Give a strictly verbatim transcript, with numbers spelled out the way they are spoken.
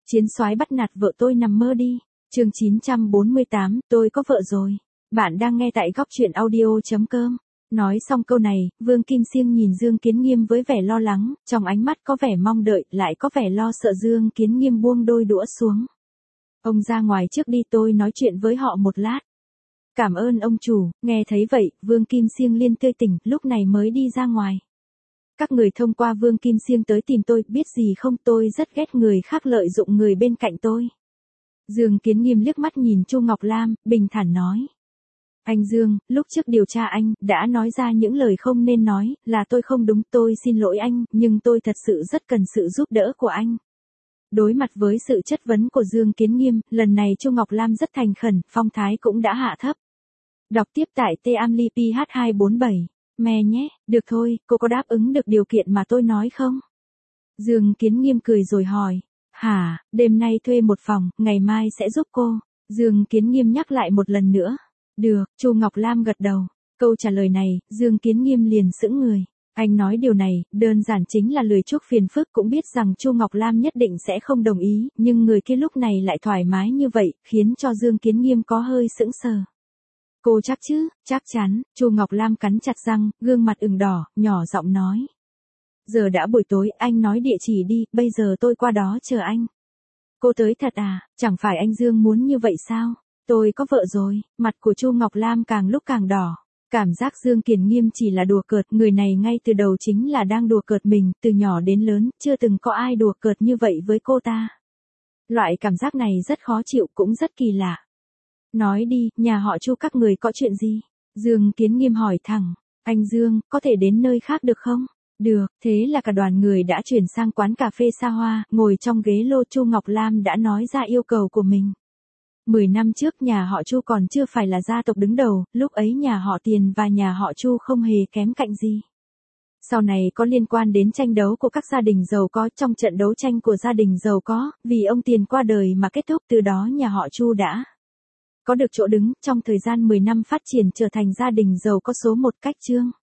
Chiến soái bắt nạt vợ tôi nằm mơ đi. Chương chín trăm bốn mươi tám, tôi có vợ rồi. Bạn đang nghe tại góc truyện audio chấm com. Nói xong câu này, Vương Kim Siêng nhìn Dương Kiến Nghiêm với vẻ lo lắng, trong ánh mắt có vẻ mong đợi, lại có vẻ lo sợ. Dương Kiến Nghiêm buông đôi đũa xuống. Ông ra ngoài trước đi, tôi nói chuyện với họ một lát. Cảm ơn ông chủ. Nghe thấy vậy, Vương Kim Siêng liền tươi tỉnh, lúc này mới đi ra ngoài. Các người thông qua Vương Kim Siêng tới tìm tôi, biết gì không, tôi rất ghét người khác lợi dụng người bên cạnh tôi. Dương Kiến Nghiêm liếc mắt nhìn Chu Ngọc Lam, bình thản nói. Anh Dương, lúc trước điều tra anh, đã nói ra những lời không nên nói, là tôi không đúng, tôi xin lỗi anh, nhưng tôi thật sự rất cần sự giúp đỡ của anh. Đối mặt với sự chất vấn của Dương Kiến Nghiêm, lần này Chu Ngọc Lam rất thành khẩn, phong thái cũng đã hạ thấp. Đọc tiếp tại T A M L I P H hai bốn bảy. Mẹ nhé, được thôi, cô có đáp ứng được điều kiện mà tôi nói không? Dương Kiến Nghiêm cười rồi hỏi. Hả, đêm nay thuê một phòng, ngày mai sẽ giúp cô. Dương Kiến Nghiêm nhắc lại một lần nữa. Được, Chu Ngọc Lam gật đầu. Câu trả lời này, Dương Kiến Nghiêm liền sững người. Anh nói điều này, đơn giản chính là lười chuốc phiền phức, cũng biết rằng Chu Ngọc Lam nhất định sẽ không đồng ý, nhưng người kia lúc này lại thoải mái như vậy, khiến cho Dương Kiến Nghiêm có hơi sững sờ. Cô chắc chứ? Chắc chắn. Chu Ngọc Lam cắn chặt răng, gương mặt ửng đỏ, nhỏ giọng nói. Giờ đã buổi tối, anh nói địa chỉ đi, bây giờ tôi qua đó chờ anh. Cô tới thật à? Chẳng phải anh Dương muốn như vậy sao? Tôi có vợ rồi. Mặt của Chu Ngọc Lam càng lúc càng đỏ. Cảm giác Dương Kiến Nghiêm chỉ là đùa cợt, người này ngay từ đầu chính là đang đùa cợt mình, từ nhỏ đến lớn, chưa từng có ai đùa cợt như vậy với cô ta. Loại cảm giác này rất khó chịu, cũng rất kỳ lạ. Nói đi, nhà họ Chu các người có chuyện gì? Dương Kiến Nghiêm hỏi thẳng. Anh Dương, có thể đến nơi khác được không? Được, thế là cả đoàn người đã chuyển sang quán cà phê xa hoa, ngồi trong ghế lô. Chu Ngọc Lam đã nói ra yêu cầu của mình. Mười năm trước nhà họ Chu còn chưa phải là gia tộc đứng đầu, lúc ấy nhà họ Tiền và nhà họ Chu không hề kém cạnh gì. Sau này có liên quan đến tranh đấu của các gia đình giàu có, trong trận đấu tranh của gia đình giàu có, vì ông Tiền qua đời mà kết thúc, từ đó nhà họ Chu đã có được chỗ đứng, trong thời gian mười năm phát triển trở thành gia đình giàu có số một cách chương.